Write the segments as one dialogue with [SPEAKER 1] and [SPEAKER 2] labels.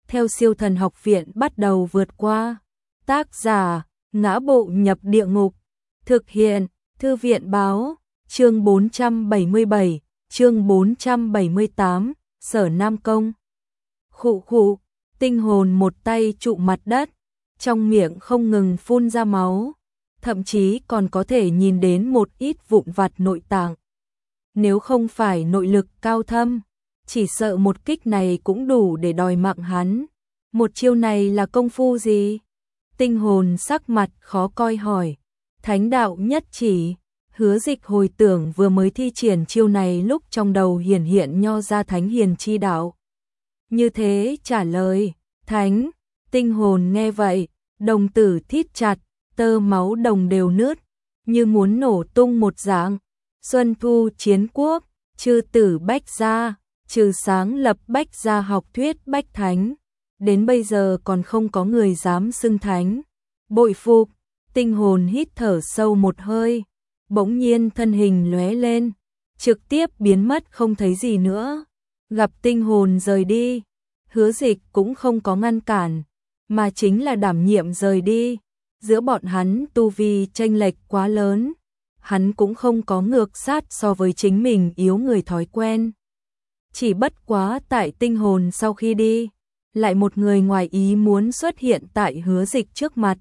[SPEAKER 1] theo Siêu Thần Học Viện bắt đầu vượt qua. Tác giả: Ngã Bộ Nhập Địa Ngục. Thực hiện: Thư viện báo. Chương 477, chương 478, Sở Nam Công. Khụ khụ, tinh hồn một tay trụ mặt đất, trong miệng không ngừng phun ra máu, thậm chí còn có thể nhìn đến một ít vụn vặt nội tạng. Nếu không phải nội lực cao thâm, chỉ sợ một kích này cũng đủ để đòi mạng hắn. Một chiêu này là công phu gì? Tinh hồn sắc mặt khó coi hỏi. Thánh đạo nhất chỉ. Hứa Dịch hồi tưởng vừa mới thi triển chiêu này lúc trong đầu hiển hiện Nho ra Thánh Hiền chi đạo. Như thế trả lời. Thánh. Tinh hồn nghe vậy, đồng tử thít chặt, tơ máu đồng đều nứt, như muốn nổ tung một dạng. Xuân thu chiến quốc, chư tử bách gia, trừ sáng lập bách gia học thuyết bách thánh. Đến bây giờ còn không có người dám xưng thánh. Bội phục. Tinh hồn hít thở sâu một hơi, bỗng nhiên thân hình lóe lên, trực tiếp biến mất không thấy gì nữa. Gặp tinh hồn rời đi, Hứa Dịch cũng không có ngăn cản, mà chính là đảm nhiệm rời đi. Giữa bọn hắn tu vi chênh lệch quá lớn, hắn cũng không có ngược sát so với chính mình yếu người thói quen. Chỉ bất quá tại tinh hồn sau khi đi, lại một người ngoài ý muốn xuất hiện tại Hứa Dịch trước mặt.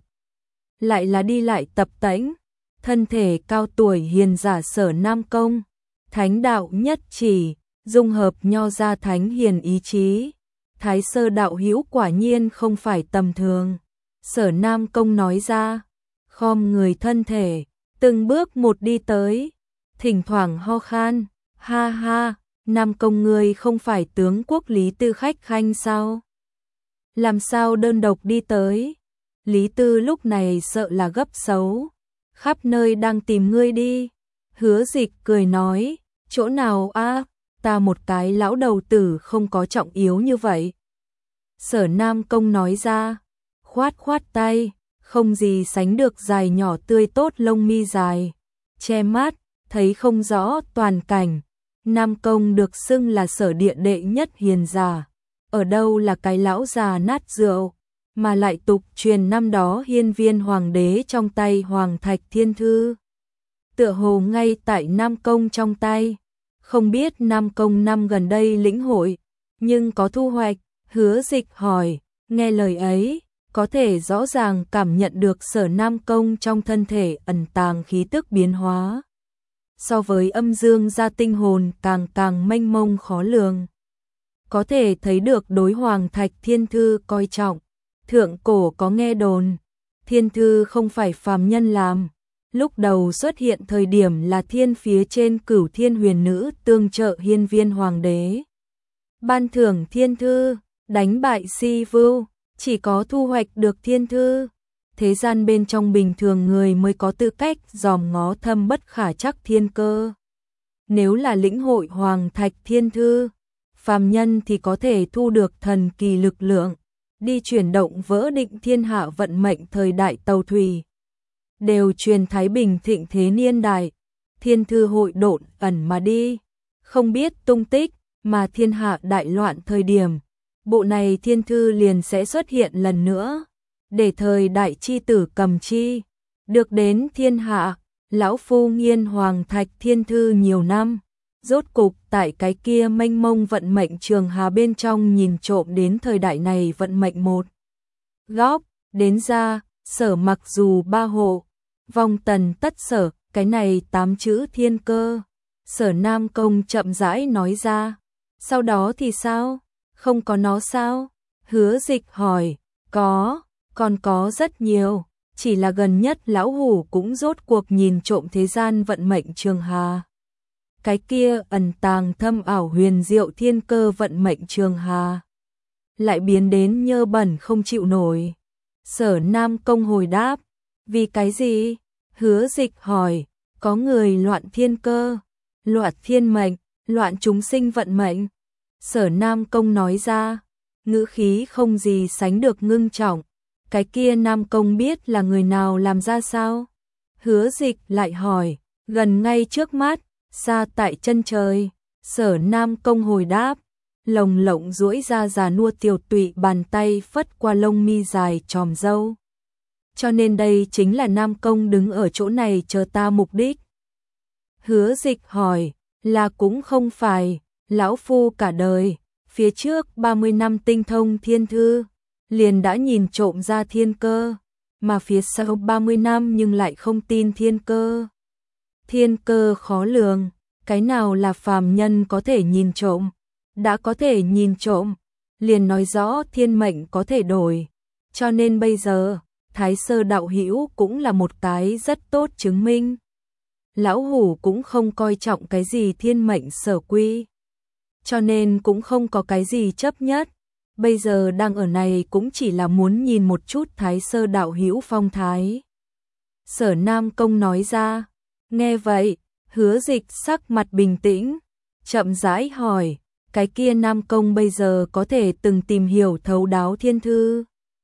[SPEAKER 1] Lại là đi lại tập tễnh, thân thể cao tuổi hiền giả Sở Nam Công, thánh đạo nhất chỉ, dung hợp Nho ra Thánh Hiền ý chí. Thái sơ đạo hữu quả nhiên không phải tầm thường. Sở Nam Công nói ra, khom người thân thể, từng bước một đi tới, thỉnh thoảng ho khan. Ha ha, Nam Công ngươi không phải tướng quốc Lý Tư khách khanh sao? Làm sao đơn độc đi tới? Lý Tư lúc này sợ là gấp xấu, khắp nơi đang tìm ngươi đi. Hứa Dịch cười nói, chỗ nào a? Ta một cái lão đầu tử không có trọng yếu như vậy. Sở Nam Công nói ra, khoát khoát tay, không gì sánh được dài nhỏ tươi tốt lông mi dài, che mắt, thấy không rõ toàn cảnh. Nam Công được xưng là Sở địa đệ nhất hiền giả, ở đâu là cái lão già nát rượu, mà lại tục truyền năm đó hiên viên hoàng đế trong tay Hoàng Thạch Thiên Thư. Tựa hồ ngay tại Nam Công trong tay, không biết Nam Công năm gần đây lĩnh hội, nhưng có thu hoạch. Hứa Dịch hỏi, nghe lời ấy, có thể rõ ràng cảm nhận được Sở Nam Công trong thân thể ẩn tàng khí tức biến hóa. So với âm dương gia tinh hồn càng mênh mông khó lường. Có thể thấy được đối Hoàng Thạch Thiên Thư coi trọng. Thượng cổ có nghe đồn, Thiên Thư không phải phàm nhân làm. Lúc đầu xuất hiện thời điểm là thiên phía trên Cửu Thiên huyền nữ tương trợ hiên viên hoàng đế. Ban thưởng Thiên Thư, đánh bại Si Vưu, chỉ có thu hoạch được Thiên Thư. Thế gian bên trong bình thường người mới có tư cách dòm ngó thâm bất khả trắc thiên cơ. Nếu là lĩnh hội Hoàng Thạch Thiên Thư, phàm nhân thì có thể thu được thần kỳ lực lượng, đi chuyển động vỡ định thiên hạ vận mệnh thời đại tàu thủy. Đều truyền Thái Bình thịnh thế niên đại, Thiên Thư hội độn ẩn mà đi, không biết tung tích, mà thiên hạ đại loạn thời điểm, bộ này Thiên Thư liền sẽ xuất hiện lần nữa, để thời đại chi tử cầm chi, được đến thiên hạ. Lão phu nghiên Hoàng Thạch Thiên Thư nhiều năm, rốt cục tại cái kia mênh mông vận mệnh trường hà bên trong nhìn trộm đến thời đại này vận mệnh một góc, đến ra, Sở mặc dù ba hộ, vong tần tất sở, cái này 8 chữ thiên cơ. Sở Nam Công chậm rãi nói ra, sau đó thì sao? Không có nó sao? Hứa Dịch hỏi, có, còn có rất nhiều, chỉ là gần nhất lão hủ cũng rốt cuộc nhìn trộm thế gian vận mệnh trường hà. Cái kia ẩn tàng thâm ảo huyền diệu thiên cơ vận mệnh trường hà, lại biến đến nhơ bẩn không chịu nổi. Sở Nam Công hồi đáp, vì cái gì? Hứa Dịch hỏi, có người loạn thiên cơ, loạn thiên mệnh, loạn chúng sinh vận mệnh. Sở Nam Công nói ra, ngữ khí không gì sánh được ngưng trọng. Cái kia Nam Công biết là người nào làm ra sao? Hứa Dịch lại hỏi, gần ngay trước mắt, xa tại chân trời. Sở Nam Công hồi đáp, lồng lộng duỗi ra già nua tiều tụy, bàn tay phất qua lông mi dài tròm râu. Cho nên đây chính là Nam Công đứng ở chỗ này chờ ta mục đích. Hứa Dịch hỏi, là cũng không phải, lão phu cả đời, phía trước 30 năm tinh thông thiên thư, liền đã nhìn trộm ra thiên cơ, mà phía sau 30 năm nhưng lại không tin thiên cơ. Thiên cơ khó lường, cái nào là phàm nhân có thể nhìn trộm, đã có thể nhìn trộm, liền nói rõ thiên mệnh có thể đổi, cho nên bây giờ, Thái Sơ đạo hữu cũng là một cái rất tốt chứng minh. Lão hủ cũng không coi trọng cái gì thiên mệnh sở quy, cho nên cũng không có cái gì chấp nhất. Bây giờ đang ở này cũng chỉ là muốn nhìn một chút Thái Sơ đạo hữu phong thái. Sở Nam Công nói ra. Nghe vậy, Hứa Dịch sắc mặt bình tĩnh, chậm rãi hỏi, cái kia Nam Công bây giờ có thể từng tìm hiểu thấu đáo thiên thư?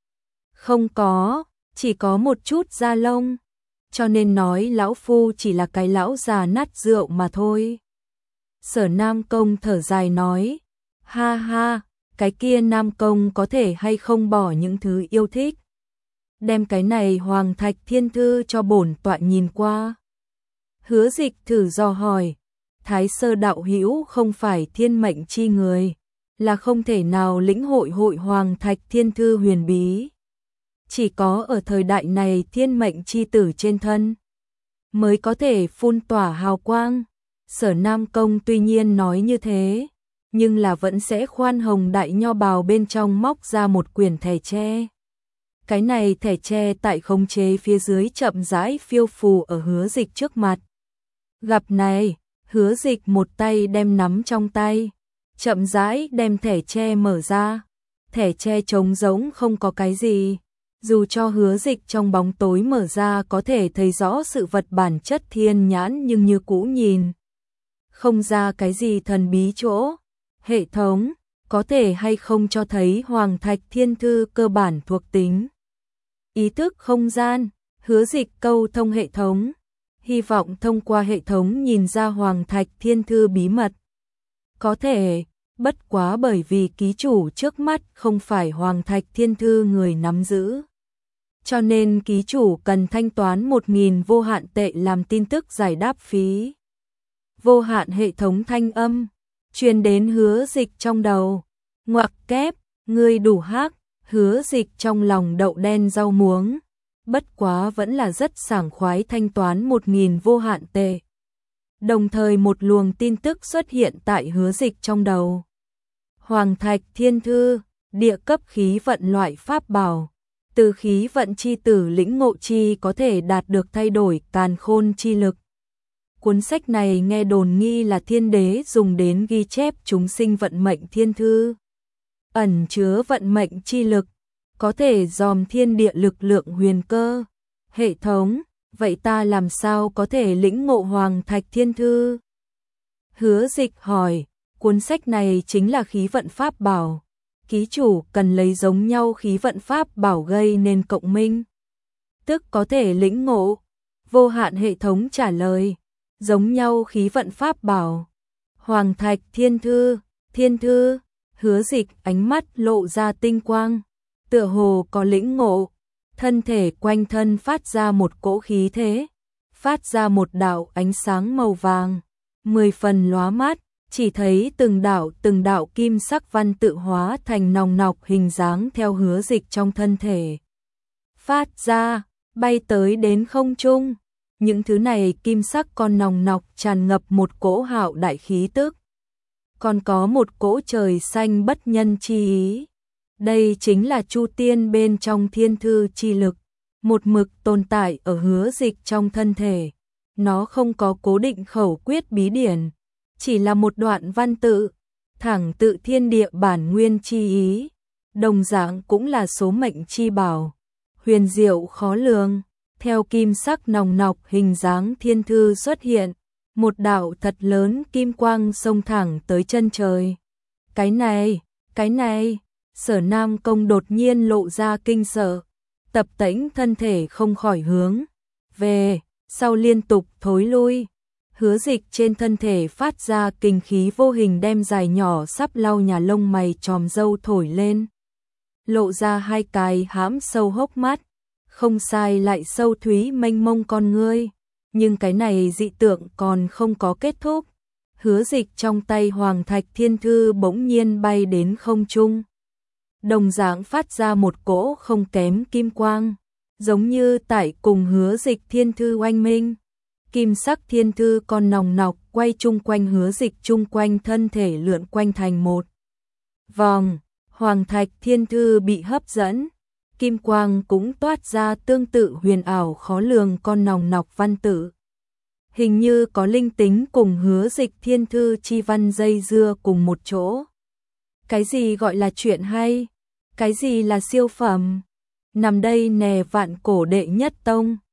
[SPEAKER 1] Không có, chỉ có một chút da lông, cho nên nói lão phu chỉ là cái lão già nát rượu mà thôi. Sở Nam Công thở dài nói, ha ha, cái kia Nam Công có thể hay không bỏ những thứ yêu thích, đem cái này Hoàng Thạch Thiên Thư cho bổn tọa nhìn qua. Hứa Dịch thử dò hỏi, Thái Sơ đạo hữu không phải thiên mệnh chi người, là không thể nào lĩnh hội hội Hoàng Thạch Thiên Thư huyền bí. Chỉ có ở thời đại này thiên mệnh chi tử trên thân mới có thể phun tỏa hào quang. Sở Nam Công tuy nhiên nói như thế, nhưng là vẫn sẽ khoan hồng đại nho bào bên trong móc ra một quyển thẻ tre. Cái này thẻ tre tại khống chế phía dưới chậm rãi phiêu phù ở Hứa Dịch trước mặt. Gặp này, Hứa Dịch một tay đem nắm trong tay, chậm rãi đem thẻ tre mở ra. Thẻ tre trống rỗng không có cái gì, dù cho Hứa Dịch trong bóng tối mở ra có thể thấy rõ sự vật bản chất thiên nhãn, nhưng như cũ nhìn không ra cái gì thần bí chỗ. Hệ thống có thể hay không cho thấy Hoàng Thạch Thiên Thư cơ bản thuộc tính ý thức không gian? Hứa Dịch câu thông hệ thống, hy vọng thông qua hệ thống nhìn ra Hoàng Thạch Thiên Thư bí mật. Có thể, bất quá bởi vì ký chủ trước mắt không phải Hoàng Thạch Thiên Thư người nắm giữ, cho nên ký chủ cần thanh toán 1.000 vô hạn tệ làm tin tức giải đáp phí. Vô hạn hệ thống thanh âm truyền đến Hứa Dịch trong đầu. Ngoặc kép, ngươi đủ hắc. Hứa Dịch trong lòng đậu đen rau muống, bất quá vẫn là rất sảng khoái thanh toán 1.000 vô hạn tệ. Đồng thời một luồng tin tức xuất hiện tại Hứa Dịch trong đầu. Hoàng Thạch Thiên Thư, địa cấp khí vận loại pháp bảo, từ khí vận chi tử lĩnh ngộ chi có thể đạt được thay đổi càn khôn chi lực. Cuốn sách này nghe đồn nghi là thiên đế dùng đến ghi chép chúng sinh vận mệnh thiên thư, ẩn chứa vận mệnh chi lực, có thể dòm thiên địa lực lượng huyền cơ. Hệ thống, vậy ta làm sao có thể lĩnh ngộ Hoàng Thạch Thiên Thư? Hứa Dịch hỏi, cuốn sách này chính là khí vận pháp bảo, ký chủ cần lấy giống nhau khí vận pháp bảo gây nên cộng minh, tức có thể lĩnh ngộ. Vô hạn hệ thống trả lời, giống nhau khí vận pháp bảo, Hoàng Thạch Thiên Thư, Thiên Thư. Hứa Dịch ánh mắt lộ ra tinh quang, tựa hồ có lĩnh ngộ, thân thể quanh thân phát ra một cỗ khí thế, phát ra một đạo ánh sáng màu vàng, 10 phần lóa mắt, chỉ thấy từng đạo kim sắc văn tự hóa thành nòng nọc hình dáng theo Hứa Dịch trong thân thể phát ra, bay tới đến không trung. Những thứ này kim sắc con nòng nọc tràn ngập một cỗ hạo đại khí tức, còn có một cỗ trời xanh bất nhân chi ý. Đây chính là Chu Tiên bên trong thiên thư chi lực, một mực tồn tại ở Hứa Dịch trong thân thể. Nó không có cố định khẩu quyết bí điển, chỉ là một đoạn văn tự, thẳng tự thiên địa bản nguyên chi ý, đồng dạng cũng là số mệnh chi bảo, huyền diệu khó lường. Theo kim sắc nòng nọc hình dáng thiên thư xuất hiện, một đạo thật lớn kim quang xông thẳng tới chân trời. Cái này, Sở Nam Công đột nhiên lộ ra kinh sợ, tập tễnh thân thể không khỏi hướng về sau liên tục thối lui. Hứa Dịch trên thân thể phát ra kình khí vô hình đem dài nhỏ sắp lau nhà lông mày tròm râu thổi lên. Lộ ra hai cái hãm sâu hốc mắt, không sai lại sâu thúy mênh mông con ngươi. Nhưng cái này dị tượng còn không có kết thúc. Hứa Dịch trong tay Hoàng Thạch Thiên Thư bỗng nhiên bay đến không trung. Đồng dạng phát ra một cỗ không kém kim quang, giống như tại cùng Hứa Dịch Thiên Thư oanh minh. Kim sắc thiên thư còn nòng nọc quay chung quanh Hứa Dịch, chung quanh thân thể lượn quanh thành một vòng. Hoàng Thạch Thiên Thư bị hấp dẫn, kim quang cũng toát ra tương tự huyền ảo khó lường con nòng nọc văn tự. Hình như có linh tính cùng Hứa Dịch Thiên Thư chi văn dây dưa cùng một chỗ. Cái gì gọi là chuyện hay? Cái gì là siêu phẩm? Nằm đây nè vạn cổ đệ nhất tông.